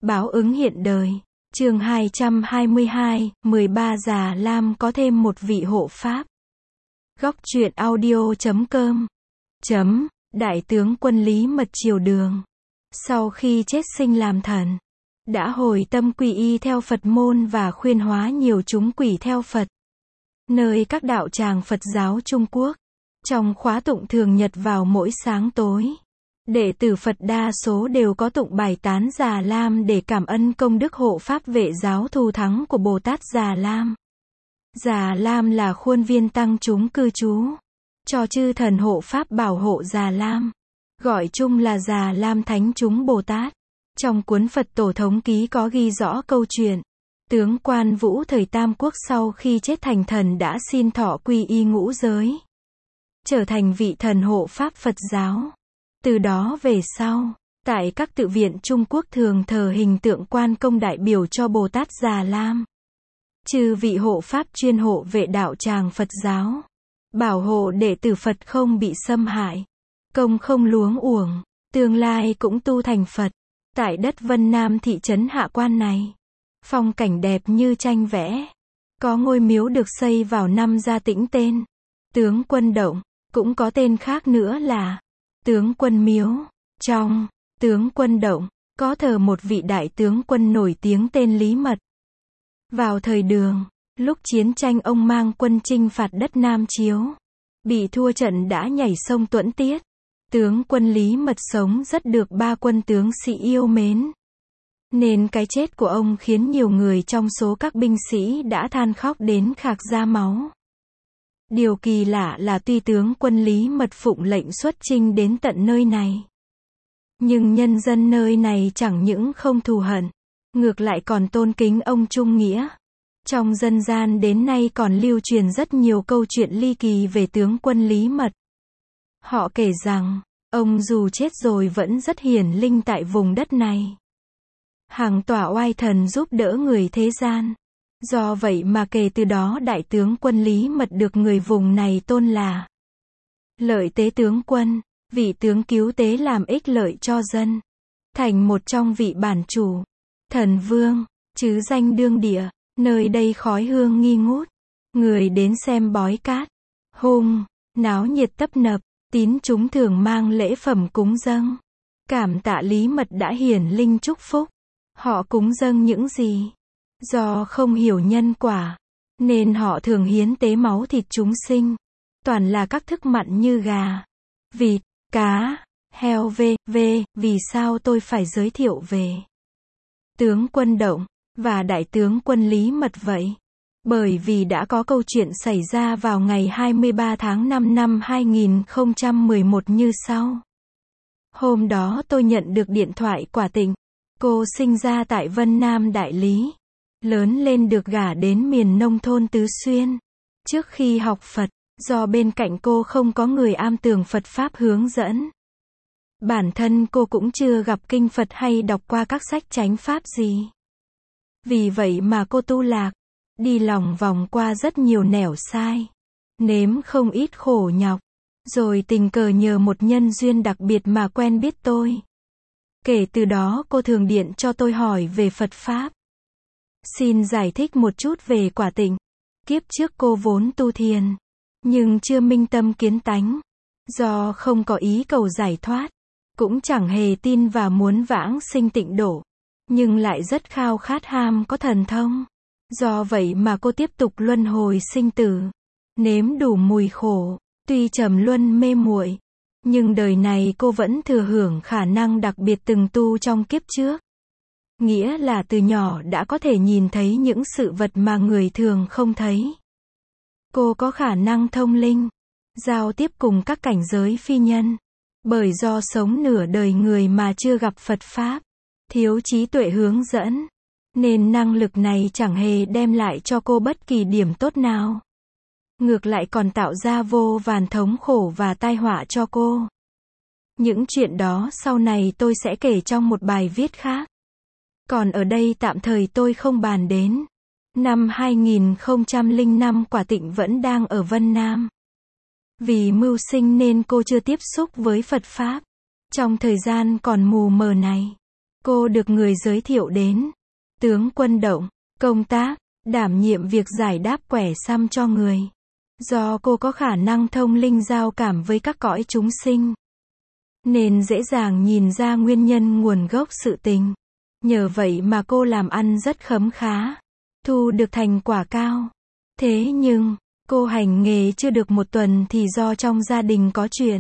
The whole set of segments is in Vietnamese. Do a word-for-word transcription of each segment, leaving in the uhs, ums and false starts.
Báo ứng hiện đời. Chương hai trăm hai mươi hai, mười ba Già Lam có thêm một vị hộ pháp. Góc truyện audio chấm com. Chấm, Đại tướng quân Lý Mật Triều Đường. Sau khi chết sinh làm thần, đã hồi tâm quy y theo Phật môn và khuyên hóa nhiều chúng quỷ theo Phật. Nơi các đạo tràng Phật giáo Trung Quốc, trong khóa tụng thường nhật vào mỗi sáng tối, đệ tử Phật đa số đều có tụng bài tán Già Lam để cảm ơn công đức hộ pháp vệ giáo thù thắng của Bồ Tát Già Lam. Già Lam là khuôn viên tăng chúng cư trú, cho chư thần hộ pháp bảo hộ Già Lam, gọi chung là Già Lam Thánh chúng Bồ Tát. Trong cuốn Phật Tổ Thống Ký có ghi rõ câu chuyện, tướng Quan Vũ thời Tam Quốc sau khi chết thành thần đã xin thọ quy y ngũ giới, trở thành vị thần hộ pháp Phật giáo. Từ đó về sau, tại các tự viện Trung Quốc thường thờ hình tượng Quan Công đại biểu cho Bồ Tát Già Lam. Chư vị hộ pháp chuyên hộ vệ đạo tràng Phật giáo, bảo hộ đệ tử Phật không bị xâm hại, công không luống uổng, tương lai cũng tu thành Phật. Tại đất Vân Nam thị trấn Hạ Quan này, phong cảnh đẹp như tranh vẽ. Có ngôi miếu được xây vào năm Gia Tĩnh tên Tướng Quân Động, cũng có tên khác nữa là Tướng Quân Miếu. Trong Tướng Quân Động, có thờ một vị đại tướng quân nổi tiếng tên Lý Mật. Vào thời Đường, lúc chiến tranh ông mang quân chinh phạt đất Nam Chiếu, bị thua trận đã nhảy sông Tuẫn Tiết. Tướng quân Lý Mật sống rất được ba quân tướng sĩ yêu mến, nên cái chết của ông khiến nhiều người trong số các binh sĩ đã than khóc đến khạc ra máu. Điều kỳ lạ là tuy tướng quân Lý Mật phụng lệnh xuất chinh đến tận nơi này, nhưng nhân dân nơi này chẳng những không thù hận, ngược lại còn tôn kính ông trung nghĩa. Trong dân gian đến nay còn lưu truyền rất nhiều câu chuyện ly kỳ về tướng quân Lý Mật. Họ kể rằng, ông dù chết rồi vẫn rất hiển linh tại vùng đất này, hằng tỏa oai thần giúp đỡ người thế gian. Do vậy mà kể từ đó đại tướng quân Lý Mật được người vùng này tôn là Lợi Tế Tướng Quân, vị tướng cứu tế làm ích lợi cho dân, thành một trong vị bản chủ, thần vương, chứ danh đương địa. Nơi đây khói hương nghi ngút, người đến xem bói cát, hung, náo nhiệt tấp nập, tín chúng thường mang lễ phẩm cúng dâng, cảm tạ Lý Mật đã hiển linh chúc phúc. Họ cúng dâng những gì? Do không hiểu nhân quả, nên họ thường hiến tế máu thịt chúng sinh, toàn là các thức mặn như gà, vịt, cá, heo vân vân. Vì sao tôi phải giới thiệu về Tướng Quân Động và Đại tướng quân Lý Mật vậy? Bởi vì đã có câu chuyện xảy ra vào ngày hai mươi ba tháng năm năm hai nghìn không trăm mười một như sau. Hôm đó tôi nhận được điện thoại quả Tịnh. Cô sinh ra tại Vân Nam Đại Lý, lớn lên được gả đến miền nông thôn Tứ Xuyên. Trước khi học Phật, do bên cạnh cô không có người am tường Phật Pháp hướng dẫn, bản thân cô cũng chưa gặp kinh Phật hay đọc qua các sách chánh Pháp gì. Vì vậy mà cô tu lạc, đi lòng vòng qua rất nhiều nẻo sai, nếm không ít khổ nhọc, rồi tình cờ nhờ một nhân duyên đặc biệt mà quen biết tôi. Kể từ đó cô thường điện cho tôi hỏi về Phật Pháp. Xin giải thích một chút về quả Tịnh. Kiếp trước cô vốn tu thiền, nhưng chưa minh tâm kiến tánh. Do không có ý cầu giải thoát, cũng chẳng hề tin và muốn vãng sinh tịnh độ, nhưng lại rất khao khát ham có thần thông. Do vậy mà cô tiếp tục luân hồi sinh tử, nếm đủ mùi khổ, tuy trầm luân mê muội, nhưng đời này cô vẫn thừa hưởng khả năng đặc biệt từng tu trong kiếp trước. Nghĩa là từ nhỏ đã có thể nhìn thấy những sự vật mà người thường không thấy. Cô có khả năng thông linh, giao tiếp cùng các cảnh giới phi nhân. Bởi do sống nửa đời người mà chưa gặp Phật Pháp, thiếu trí tuệ hướng dẫn, nên năng lực này chẳng hề đem lại cho cô bất kỳ điểm tốt nào. Ngược lại còn tạo ra vô vàn thống khổ và tai họa cho cô. Những chuyện đó sau này tôi sẽ kể trong một bài viết khác. Còn ở đây tạm thời tôi không bàn đến. Năm hai nghìn không trăm lẻ năm quả Tịnh vẫn đang ở Vân Nam. Vì mưu sinh nên cô chưa tiếp xúc với Phật Pháp. Trong thời gian còn mù mờ này, cô được người giới thiệu đến tướng quân Động, công tác, đảm nhiệm việc giải đáp quẻ xăm cho người. Do cô có khả năng thông linh giao cảm với các cõi chúng sinh, nên dễ dàng nhìn ra nguyên nhân nguồn gốc sự tình. Nhờ vậy mà cô làm ăn rất khấm khá, thu được thành quả cao. Thế nhưng, cô hành nghề chưa được một tuần thì do trong gia đình có chuyện,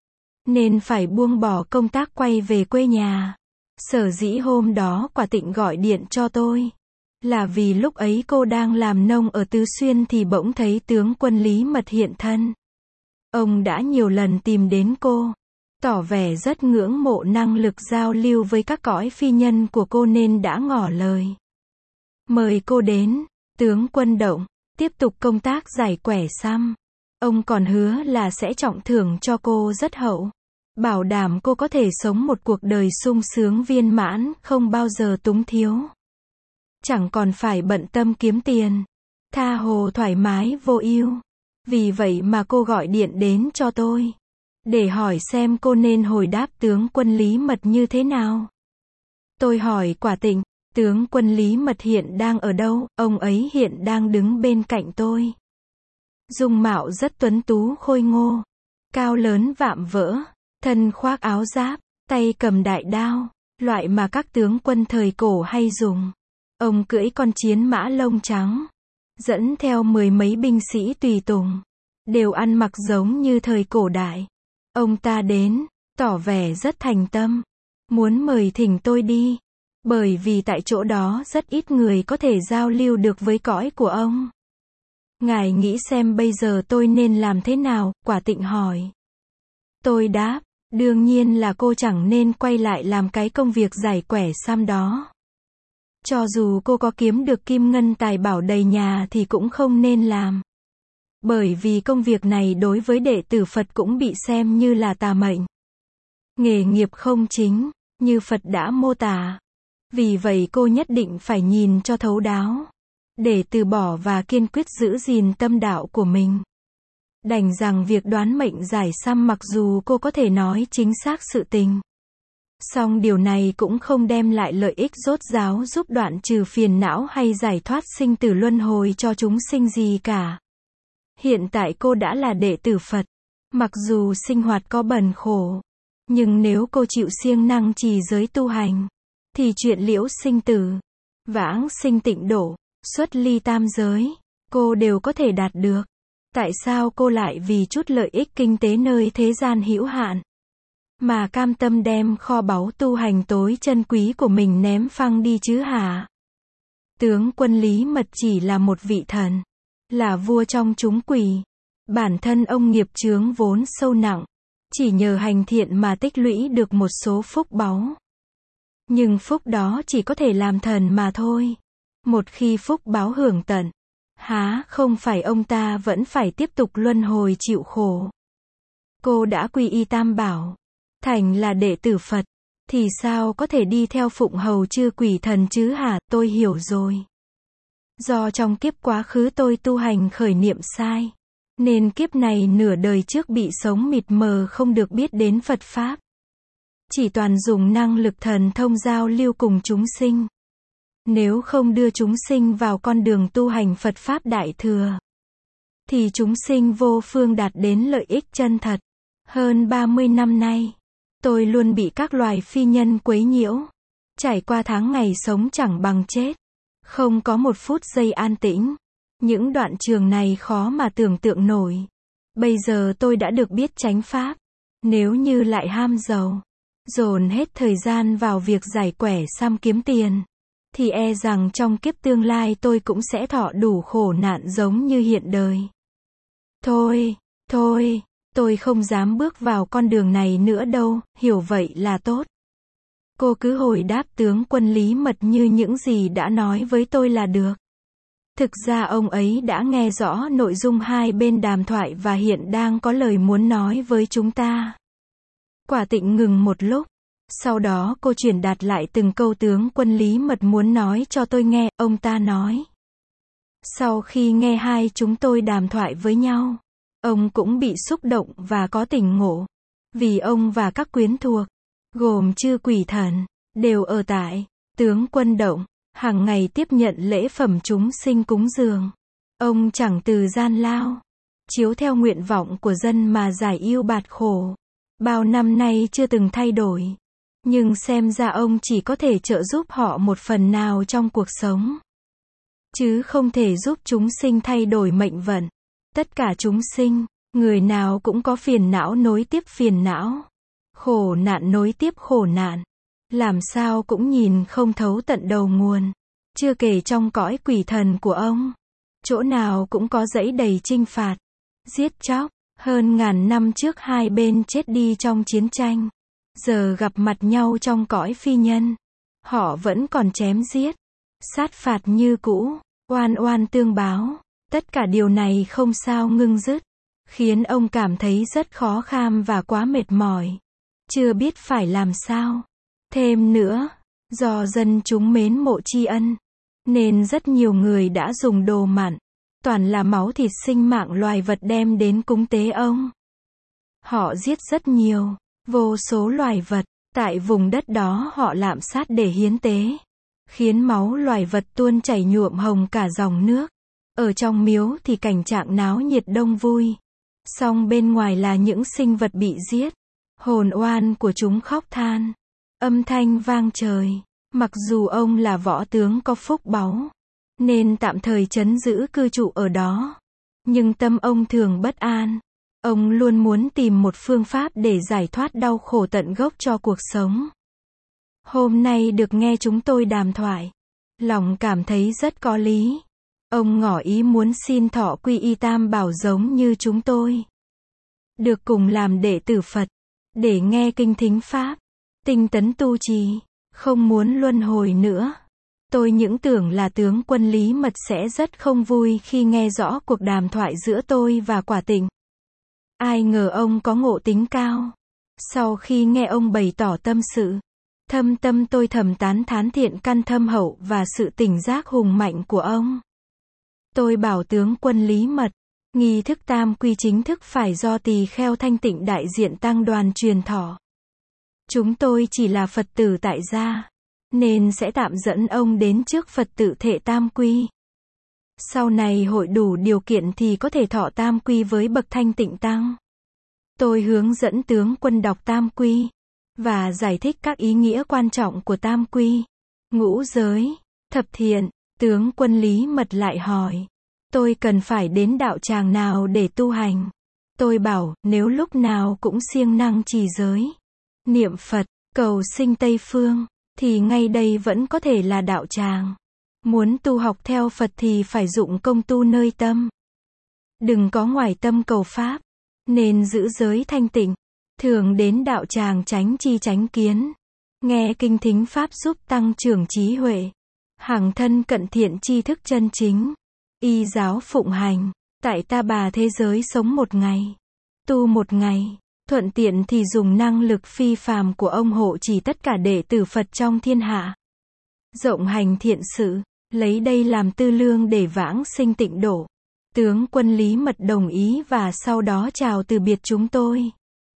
nên phải buông bỏ công tác quay về quê nhà. Sở dĩ hôm đó Quả Tịnh gọi điện cho tôi, là vì lúc ấy cô đang làm nông ở Tứ Xuyên thì bỗng thấy tướng quân Lý Mật hiện thân. Ông đã nhiều lần tìm đến cô, tỏ vẻ rất ngưỡng mộ năng lực giao lưu với các cõi phi nhân của cô nên đã ngỏ lời mời cô đến tướng quân Động, tiếp tục công tác giải quẻ xăm. Ông còn hứa là sẽ trọng thưởng cho cô rất hậu, bảo đảm cô có thể sống một cuộc đời sung sướng viên mãn, không bao giờ túng thiếu. Chẳng còn phải bận tâm kiếm tiền, tha hồ thoải mái vô ưu. Vì vậy mà cô gọi điện đến cho tôi, để hỏi xem cô nên hồi đáp tướng quân Lý Mật như thế nào. Tôi hỏi Quả Tịnh, tướng quân Lý Mật hiện đang ở đâu? Ông ấy hiện đang đứng bên cạnh tôi. Dung mạo rất tuấn tú khôi ngô, cao lớn vạm vỡ, thân khoác áo giáp, tay cầm đại đao, loại mà các tướng quân thời cổ hay dùng. Ông cưỡi con chiến mã lông trắng, dẫn theo mười mấy binh sĩ tùy tùng, đều ăn mặc giống như thời cổ đại. Ông ta đến, tỏ vẻ rất thành tâm, muốn mời thỉnh tôi đi, bởi vì tại chỗ đó rất ít người có thể giao lưu được với cõi của ông. Ngài nghĩ xem bây giờ tôi nên làm thế nào? Quả Tịnh hỏi. Tôi đáp, đương nhiên là cô chẳng nên quay lại làm cái công việc giải quẻ xăm đó. Cho dù cô có kiếm được kim ngân tài bảo đầy nhà thì cũng không nên làm. Bởi vì công việc này đối với đệ tử Phật cũng bị xem như là tà mệnh, nghề nghiệp không chính, như Phật đã mô tả. Vì vậy cô nhất định phải nhìn cho thấu đáo, để từ bỏ và kiên quyết giữ gìn tâm đạo của mình. Đành rằng việc đoán mệnh giải xăm mặc dù cô có thể nói chính xác sự tình, song điều này cũng không đem lại lợi ích rốt ráo giúp đoạn trừ phiền não hay giải thoát sinh tử luân hồi cho chúng sinh gì cả. Hiện tại cô đã là đệ tử Phật, mặc dù sinh hoạt có bần khổ, nhưng nếu cô chịu siêng năng trì giới tu hành, thì chuyện liễu sinh tử, vãng sinh tịnh độ, xuất ly tam giới, cô đều có thể đạt được. Tại sao cô lại vì chút lợi ích kinh tế nơi thế gian hữu hạn, mà cam tâm đem kho báu tu hành tối chân quý của mình ném phăng đi chứ hả? Tướng quân Lý Mật chỉ là một vị thần, là vua trong chúng quỷ. Bản thân ông nghiệp chướng vốn sâu nặng, chỉ nhờ hành thiện mà tích lũy được một số phúc báu. Nhưng phúc đó chỉ có thể làm thần mà thôi. Một khi phúc báo hưởng tận, há không phải ông ta vẫn phải tiếp tục luân hồi chịu khổ. Cô đã quy y tam bảo, thành là đệ tử Phật, thì sao có thể đi theo phụng hầu chư quỷ thần chứ hả? Tôi hiểu rồi. Do trong kiếp quá khứ tôi tu hành khởi niệm sai, nên kiếp này nửa đời trước bị sống mịt mờ không được biết đến Phật Pháp. Chỉ toàn dùng năng lực thần thông giao lưu cùng chúng sinh. Nếu không đưa chúng sinh vào con đường tu hành Phật Pháp Đại Thừa, thì chúng sinh vô phương đạt đến lợi ích chân thật. Hơn ba mươi năm nay, tôi luôn bị các loài phi nhân quấy nhiễu, trải qua tháng ngày sống chẳng bằng chết, không có một phút giây an tĩnh. Những đoạn trường này khó mà tưởng tượng nổi. Bây giờ tôi đã được biết chánh pháp. Nếu như lại ham giàu, dồn hết thời gian vào việc giải quẻ xăm kiếm tiền, thì e rằng trong kiếp tương lai tôi cũng sẽ thọ đủ khổ nạn giống như hiện đời. Thôi, thôi, tôi không dám bước vào con đường này nữa đâu, hiểu vậy là tốt. Cô cứ hồi đáp tướng quân Lý Mật như những gì đã nói với tôi là được. Thực ra ông ấy đã nghe rõ nội dung hai bên đàm thoại và hiện đang có lời muốn nói với chúng ta. Quả Tịnh ngừng một lúc. Sau đó cô truyền đạt lại từng câu tướng quân Lý Mật muốn nói cho tôi nghe. Ông ta nói, sau khi nghe hai chúng tôi đàm thoại với nhau, ông cũng bị xúc động và có tỉnh ngộ. Vì ông và các quyến thuộc, gồm chư quỷ thần, đều ở tại Tướng Quân Động, hàng ngày tiếp nhận lễ phẩm chúng sinh cúng dường. Ông chẳng từ gian lao, chiếu theo nguyện vọng của dân mà giải ưu bạt khổ. Bao năm nay chưa từng thay đổi, nhưng xem ra ông chỉ có thể trợ giúp họ một phần nào trong cuộc sống, chứ không thể giúp chúng sinh thay đổi mệnh vận. Tất cả chúng sinh, người nào cũng có phiền não nối tiếp phiền não, khổ nạn nối tiếp khổ nạn, làm sao cũng nhìn không thấu tận đầu nguồn. Chưa kể trong cõi quỷ thần của ông, chỗ nào cũng có dãy đầy trinh phạt, giết chóc. Hơn ngàn năm trước hai bên chết đi trong chiến tranh, giờ gặp mặt nhau trong cõi phi nhân, họ vẫn còn chém giết, sát phạt như cũ, oan oan tương báo. Tất cả điều này không sao ngưng dứt, khiến ông cảm thấy rất khó kham và quá mệt mỏi, chưa biết phải làm sao. Thêm nữa, do dân chúng mến mộ tri ân, nên rất nhiều người đã dùng đồ mặn, toàn là máu thịt sinh mạng loài vật đem đến cúng tế ông. Họ giết rất nhiều, vô số loài vật, tại vùng đất đó họ lạm sát để hiến tế, khiến máu loài vật tuôn chảy nhuộm hồng cả dòng nước. Ở trong miếu thì cảnh trạng náo nhiệt đông vui, song bên ngoài là những sinh vật bị giết, hồn oan của chúng khóc than, âm thanh vang trời. Mặc dù ông là võ tướng có phúc báu, nên tạm thời trấn giữ cư trụ ở đó, nhưng tâm ông thường bất an. Ông luôn muốn tìm một phương pháp để giải thoát đau khổ tận gốc cho cuộc sống. Hôm nay được nghe chúng tôi đàm thoại, lòng cảm thấy rất có lý. Ông ngỏ ý muốn xin thọ quy y tam bảo giống như chúng tôi, được cùng làm đệ tử Phật, để nghe kinh thính pháp, tinh tấn tu trì, không muốn luân hồi nữa. Tôi những tưởng là tướng quân Lý Mật sẽ rất không vui khi nghe rõ cuộc đàm thoại giữa tôi và Quả Tịnh. Ai ngờ ông có ngộ tính cao. Sau khi nghe ông bày tỏ tâm sự, thâm tâm tôi thầm tán thán thiện căn thâm hậu và sự tỉnh giác hùng mạnh của ông. Tôi bảo tướng quân Lý Mật, nghi thức tam quy chính thức phải do Tỳ Kheo Thanh Tịnh đại diện tăng đoàn truyền thọ. Chúng tôi chỉ là Phật tử tại gia, nên sẽ tạm dẫn ông đến trước Phật tự thệ tam quy. Sau này hội đủ điều kiện thì có thể thọ tam quy với bậc Thanh Tịnh tăng. Tôi hướng dẫn tướng quân đọc tam quy, và giải thích các ý nghĩa quan trọng của tam quy, ngũ giới, thập thiện. Tướng quân Lý Mật lại hỏi, tôi cần phải đến đạo tràng nào để tu hành? Tôi bảo, nếu lúc nào cũng siêng năng trì giới, niệm Phật, cầu sinh Tây Phương, thì ngay đây vẫn có thể là đạo tràng. Muốn tu học theo Phật thì phải dụng công tu nơi tâm. Đừng có ngoài tâm cầu Pháp, nên giữ giới thanh tịnh. Thường đến đạo tràng tránh chi tránh kiến, nghe kinh thính Pháp giúp tăng trưởng trí huệ. Hằng thân cận thiện tri thức chân chính, y giáo phụng hành, tại ta bà thế giới sống một ngày, tu một ngày, thuận tiện thì dùng năng lực phi phàm của ông hộ trì tất cả đệ tử Phật trong thiên hạ. Rộng hành thiện sự, lấy đây làm tư lương để vãng sinh tịnh độ. Tướng quân Lý Mật đồng ý và sau đó chào từ biệt chúng tôi.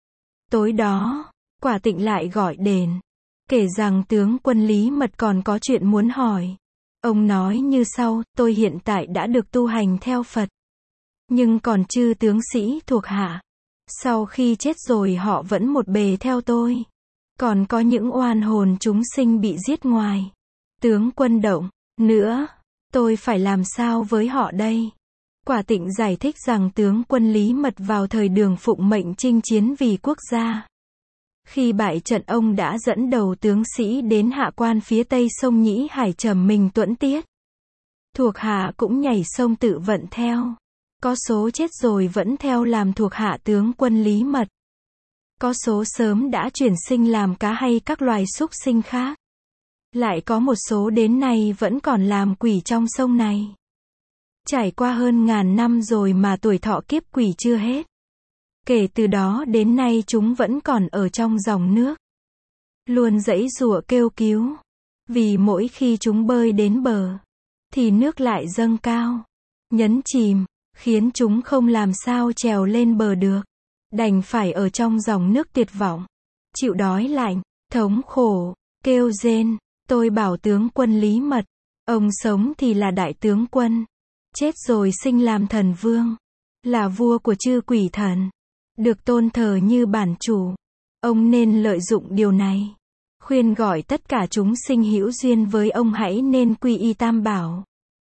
Tối đó, Quả Tịnh lại gọi đến, kể rằng tướng quân Lý Mật còn có chuyện muốn hỏi. Ông nói như sau, tôi hiện tại đã được tu hành theo Phật, nhưng còn chư tướng sĩ thuộc hạ, sau khi chết rồi họ vẫn một bề theo tôi. Còn có những oan hồn chúng sinh bị giết ngoài Tướng Quân Động nữa, tôi phải làm sao với họ đây? Quả Tịnh giải thích rằng tướng quân Lý Mật vào thời Đường phụng mệnh chinh chiến vì quốc gia. Khi bại trận ông đã dẫn đầu tướng sĩ đến hạ quan phía tây sông Nhĩ Hải trầm mình tuẫn tiết. Thuộc hạ cũng nhảy sông tự vận theo. Có số chết rồi vẫn theo làm thuộc hạ tướng quân Lý Mật. Có số sớm đã chuyển sinh làm cá hay các loài súc sinh khác. Lại có một số đến nay vẫn còn làm quỷ trong sông này. Trải qua hơn ngàn năm rồi mà tuổi thọ kiếp quỷ chưa hết. Kể từ đó đến nay chúng vẫn còn ở trong dòng nước, luôn giãy giụa kêu cứu. Vì mỗi khi chúng bơi đến bờ, thì nước lại dâng cao, nhấn chìm, khiến chúng không làm sao trèo lên bờ được. Đành phải ở trong dòng nước tuyệt vọng, chịu đói lạnh, thống khổ. kêu rên. Tôi bảo tướng quân Lý Mật, ông sống thì là đại tướng quân, chết rồi sinh làm thần vương, là vua của chư quỷ thần, được tôn thờ như bản chủ. Ông nên lợi dụng điều này, khuyên gọi tất cả chúng sinh hữu duyên với ông hãy nên quy y Tam Bảo.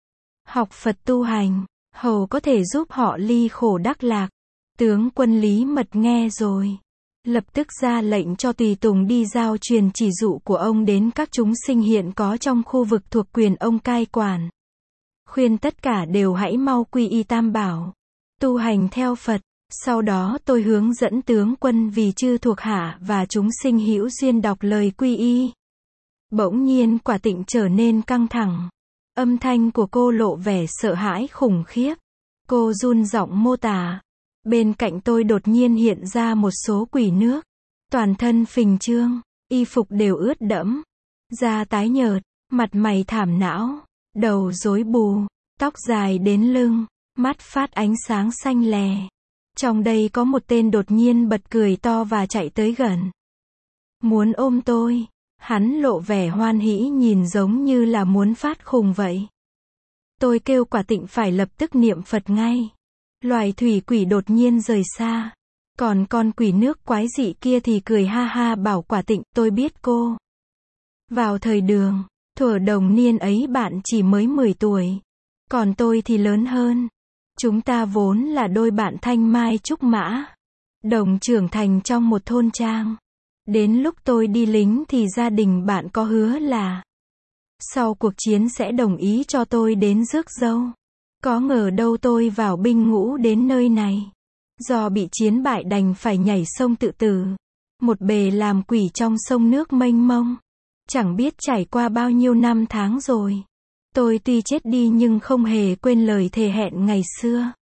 Học Phật tu hành, hầu có thể giúp họ ly khổ đắc lạc. Tướng quân Lý Mật nghe rồi, lập tức ra lệnh cho tùy tùng đi giao truyền chỉ dụ của ông đến các chúng sinh hiện có trong khu vực thuộc quyền ông cai quản. Khuyên tất cả đều hãy mau quy y Tam Bảo, tu hành theo Phật. Sau đó tôi hướng dẫn tướng quân vì chư thuộc hạ và chúng sinh hữu duyên đọc lời quy y. Bỗng nhiên Quả Tịnh trở nên căng thẳng. Âm thanh của cô lộ vẻ sợ hãi khủng khiếp. Cô run giọng mô tả. Bên cạnh tôi đột nhiên hiện ra một số quỷ nước. Toàn thân phình trương, y phục đều ướt đẫm. Da tái nhợt, mặt mày thảm não, đầu rối bù, tóc dài đến lưng, mắt phát ánh sáng xanh lè. Trong đây có một tên đột nhiên bật cười to và chạy tới gần. Muốn ôm tôi, hắn lộ vẻ hoan hỉ nhìn giống như là muốn phát khùng vậy. Tôi kêu Quả Tịnh phải lập tức niệm Phật ngay. Loài thủy quỷ đột nhiên rời xa. Còn con quỷ nước quái dị kia thì cười ha ha bảo Quả Tịnh, tôi biết cô. Vào thời Đường, thuở đồng niên ấy bạn chỉ mới mười tuổi. Còn tôi thì lớn hơn. Chúng ta vốn là đôi bạn thanh mai trúc mã. Đồng trưởng thành trong một thôn trang. Đến lúc tôi đi lính thì gia đình bạn có hứa là sau cuộc chiến sẽ đồng ý cho tôi đến rước dâu. Có ngờ đâu tôi vào binh ngũ đến nơi này. Do bị chiến bại đành phải nhảy sông tự tử. Một bề làm quỷ trong sông nước mênh mông. Chẳng biết trải qua bao nhiêu năm tháng rồi. Tôi tuy chết đi nhưng không hề quên lời thề hẹn ngày xưa.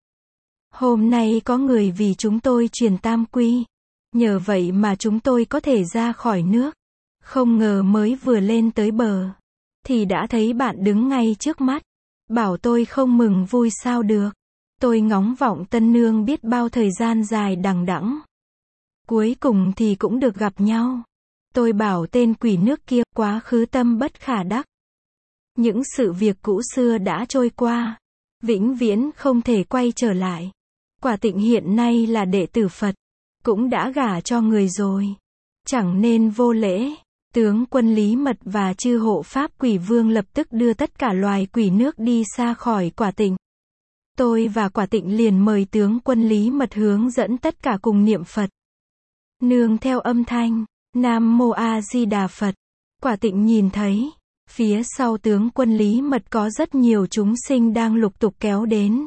Hôm nay có người vì chúng tôi truyền tam quy. Nhờ vậy mà chúng tôi có thể ra khỏi nước. Không ngờ mới vừa lên tới bờ. Thì đã thấy bạn đứng ngay trước mắt. Bảo tôi không mừng vui sao được. Tôi ngóng vọng tân nương biết bao thời gian dài đằng đẵng. Cuối cùng thì cũng được gặp nhau. Tôi bảo tên quỷ nước kia quá khứ tâm bất khả đắc. Những sự việc cũ xưa đã trôi qua. Vĩnh viễn không thể quay trở lại. Quả Tịnh hiện nay là đệ tử Phật. Cũng đã gả cho người rồi. Chẳng nên vô lễ. Tướng quân Lý Mật và chư hộ pháp quỷ vương lập tức đưa tất cả loài quỷ nước đi xa khỏi Quả Tịnh. Tôi và Quả Tịnh liền mời tướng quân Lý Mật hướng dẫn tất cả cùng niệm Phật. Nương theo âm thanh Nam Mô A Di Đà Phật. Quả Tịnh nhìn thấy phía sau tướng quân Lý Mật có rất nhiều chúng sinh đang lục tục kéo đến.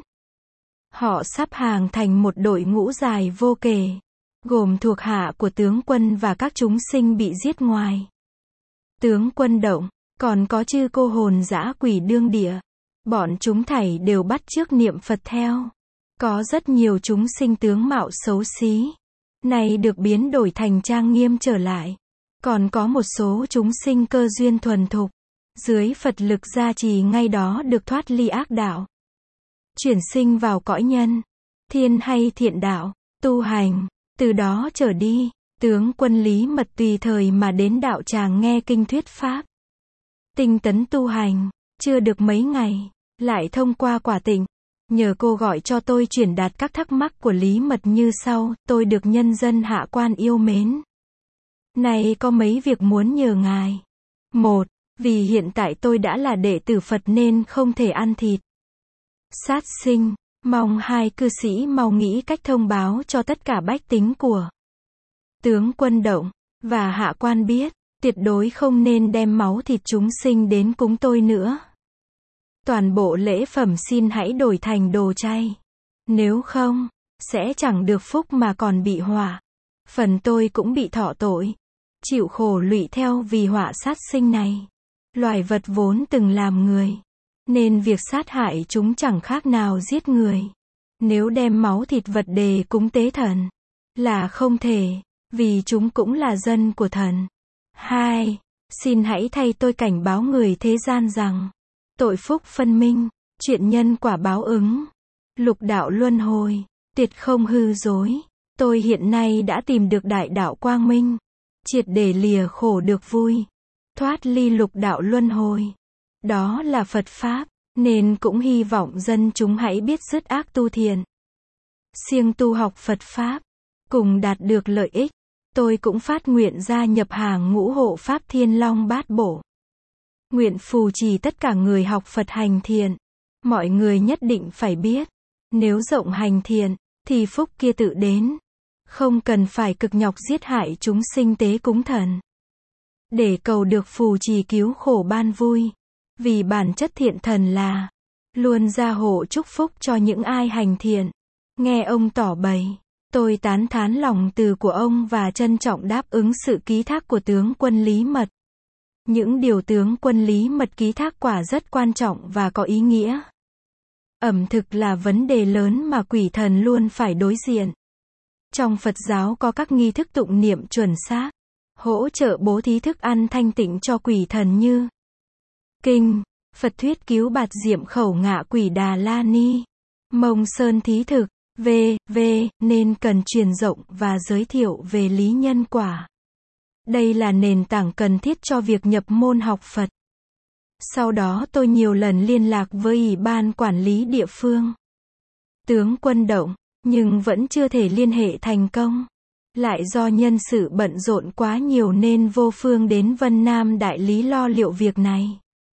Họ sắp hàng thành một đội ngũ dài vô kể, gồm thuộc hạ của tướng quân và các chúng sinh bị giết ngoài. Tướng quân động, còn có chư cô hồn dã quỷ đương địa. Bọn chúng thảy đều bắt chước niệm Phật theo. Có rất nhiều chúng sinh tướng mạo xấu xí. Này được biến đổi thành trang nghiêm trở lại. Còn có một số chúng sinh cơ duyên thuần thục. Dưới Phật lực gia trì ngay đó được thoát ly ác đạo. Chuyển sinh vào cõi nhân, thiên hay thiện đạo, tu hành. Từ đó trở đi, tướng quân Lý Mật tùy thời mà đến đạo tràng nghe kinh thuyết pháp. Tinh tấn tu hành, chưa được mấy ngày, lại thông qua Quả Tịnh. Nhờ cô gọi cho tôi chuyển đạt các thắc mắc của Lý Mật như sau, tôi được nhân dân hạ quan yêu mến. Này có mấy việc muốn nhờ ngài. Một, vì hiện tại tôi đã là đệ tử Phật nên không thể ăn thịt sát sinh, mong hai cư sĩ mau nghĩ cách thông báo cho tất cả bách tính của tướng quân động và hạ quan biết, tuyệt đối không nên đem máu thịt chúng sinh đến cúng tôi nữa. Toàn bộ lễ phẩm xin hãy đổi thành đồ chay. Nếu không, sẽ chẳng được phúc mà còn bị họa. Phần tôi cũng bị thọ tội, chịu khổ lụy theo vì họa sát sinh này. Loài vật vốn từng làm người, nên việc sát hại chúng chẳng khác nào giết người. Nếu đem máu thịt vật đề cúng tế thần, là không thể, vì chúng cũng là dân của thần. Hai, xin hãy thay tôi cảnh báo người thế gian rằng, tội phúc phân minh, chuyện nhân quả báo ứng, lục đạo luân hồi, tuyệt không hư dối. Tôi hiện nay đã tìm được đại đạo quang minh, triệt để lìa khổ được vui. thoát ly lục đạo luân hồi. Đó là Phật Pháp, nên cũng hy vọng dân chúng hãy biết dứt ác tu thiện. Siêng tu học Phật Pháp, cùng đạt được lợi ích. Tôi cũng phát nguyện gia nhập hàng ngũ hộ Pháp Thiên Long Bát Bổ. Nguyện phù trì tất cả người học Phật hành thiện. Mọi người nhất định phải biết, nếu rộng hành thiện, thì phúc kia tự đến. Không cần phải cực nhọc giết hại chúng sinh tế cúng thần. Để cầu được phù trì cứu khổ ban vui. Vì bản chất thiện thần là luôn gia hộ chúc phúc cho những ai hành thiện. Nghe ông tỏ bày, tôi tán thán lòng từ của ông và trân trọng đáp ứng sự ký thác của tướng quân Lý Mật. Những điều tướng quân Lý Mật ký thác quả rất quan trọng và có ý nghĩa. Ẩm thực là vấn đề lớn mà quỷ thần luôn phải đối diện. Trong Phật giáo có các nghi thức tụng niệm chuẩn xác, hỗ trợ bố thí thức ăn thanh tịnh cho quỷ thần như Kinh, Phật thuyết cứu bạt diệm khẩu ngạ quỷ Đà La Ni, Mông Sơn thí thực, v v nên cần truyền rộng và giới thiệu về lý nhân quả. Đây là nền tảng cần thiết cho việc nhập môn học Phật. Sau đó tôi nhiều lần liên lạc với Ủy ban quản lý địa phương, tướng quân Động, nhưng vẫn chưa thể liên hệ thành công. Lại do nhân sự bận rộn quá nhiều nên vô phương đến Vân Nam đại lý lo liệu việc này.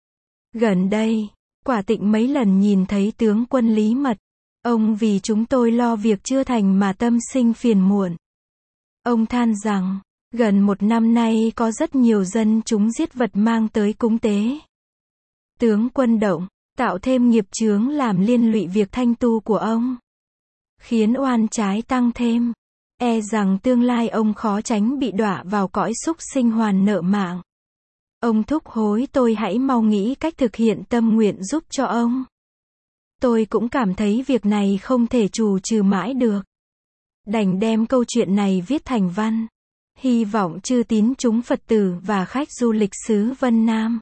Gần đây, Quả Tịnh mấy lần nhìn thấy tướng quân Lý Mật. Ông vì chúng tôi lo việc chưa thành mà tâm sinh phiền muộn. Ông than rằng, gần một năm nay có rất nhiều dân chúng giết vật mang tới cúng tế. Tướng quân Động, tạo thêm nghiệp chướng làm liên lụy việc thanh tu của ông. Khiến oan trái tăng thêm. E rằng tương lai ông khó tránh bị đọa vào cõi súc sinh hoàn nợ mạng. Ông thúc hối tôi hãy mau nghĩ cách thực hiện tâm nguyện giúp cho ông. Tôi cũng cảm thấy việc này không thể trù trừ mãi được. Đành đem câu chuyện này viết thành văn. Hy vọng chư tín chúng Phật tử và khách du lịch xứ Vân Nam.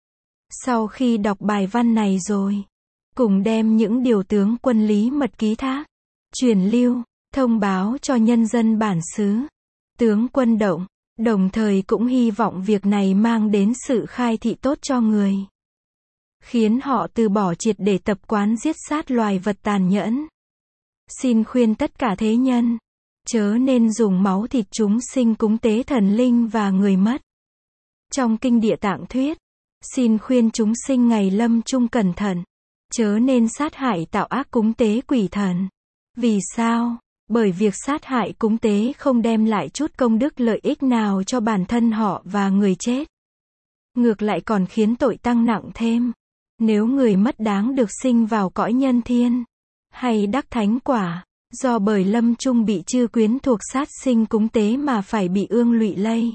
Sau khi đọc bài văn này rồi, cùng đem những điều tướng quân Lý Mật ký thác, truyền lưu, thông báo cho nhân dân bản xứ, tướng quân Động, đồng thời cũng hy vọng việc này mang đến sự khai thị tốt cho người. Khiến họ từ bỏ triệt để tập quán giết sát loài vật tàn nhẫn. Xin khuyên tất cả thế nhân, chớ nên dùng máu thịt chúng sinh cúng tế thần linh và người mất. Trong Kinh Địa Tạng thuyết, xin khuyên chúng sinh ngày lâm chung cẩn thận, chớ nên sát hại tạo ác cúng tế quỷ thần. Vì sao? Bởi việc sát hại cúng tế không đem lại chút công đức lợi ích nào cho bản thân họ và người chết. Ngược lại còn khiến tội tăng nặng thêm. Nếu người mất đáng được sinh vào cõi nhân thiên, hay đắc thánh quả, do bởi lâm chung bị chư quyến thuộc sát sinh cúng tế mà phải bị ương lụy lây,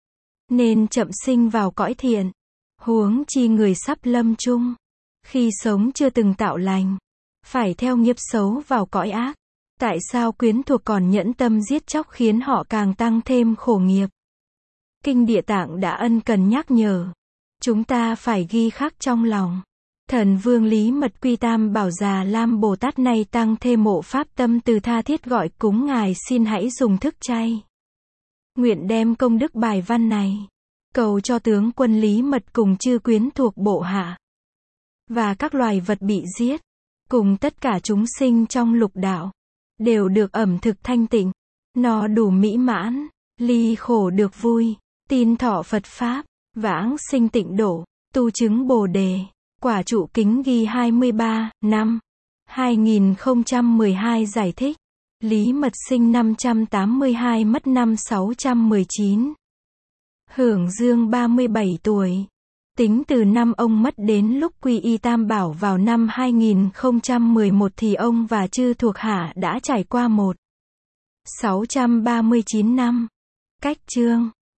nên chậm sinh vào cõi thiện. Huống chi người sắp lâm chung, khi sống chưa từng tạo lành, phải theo nghiệp xấu vào cõi ác. Tại sao quyến thuộc còn nhẫn tâm giết chóc khiến họ càng tăng thêm khổ nghiệp? Kinh Địa Tạng đã ân cần nhắc nhở. Chúng ta phải ghi khắc trong lòng. Thần Vương Lý Mật Quy Tam Bảo Già Lam Bồ Tát này tăng thêm mộ pháp tâm từ tha thiết gọi cúng ngài xin hãy dùng thức chay. Nguyện đem công đức bài văn này, cầu cho tướng quân Lý Mật cùng chư quyến thuộc bộ hạ, và các loài vật bị giết, cùng tất cả chúng sinh trong lục đạo, đều được ẩm thực thanh tịnh, no đủ mỹ mãn, ly khổ được vui, tin thọ Phật Pháp, vãng sinh tịnh độ, tu chứng Bồ Đề. Quả Trụ Kính ghi hai mươi ba, năm, hai nghìn không trăm mười hai giải thích. Lý Mật sinh năm trăm tám mươi hai mất năm sáu trăm mười chín. Hưởng dương ba mươi bảy tuổi. Tính từ năm ông mất đến lúc quy y Tam Bảo vào năm hai nghìn không trăm mười một thì ông và chư thuộc hạ đã trải qua một nghìn sáu trăm ba mươi chín năm. Cách chương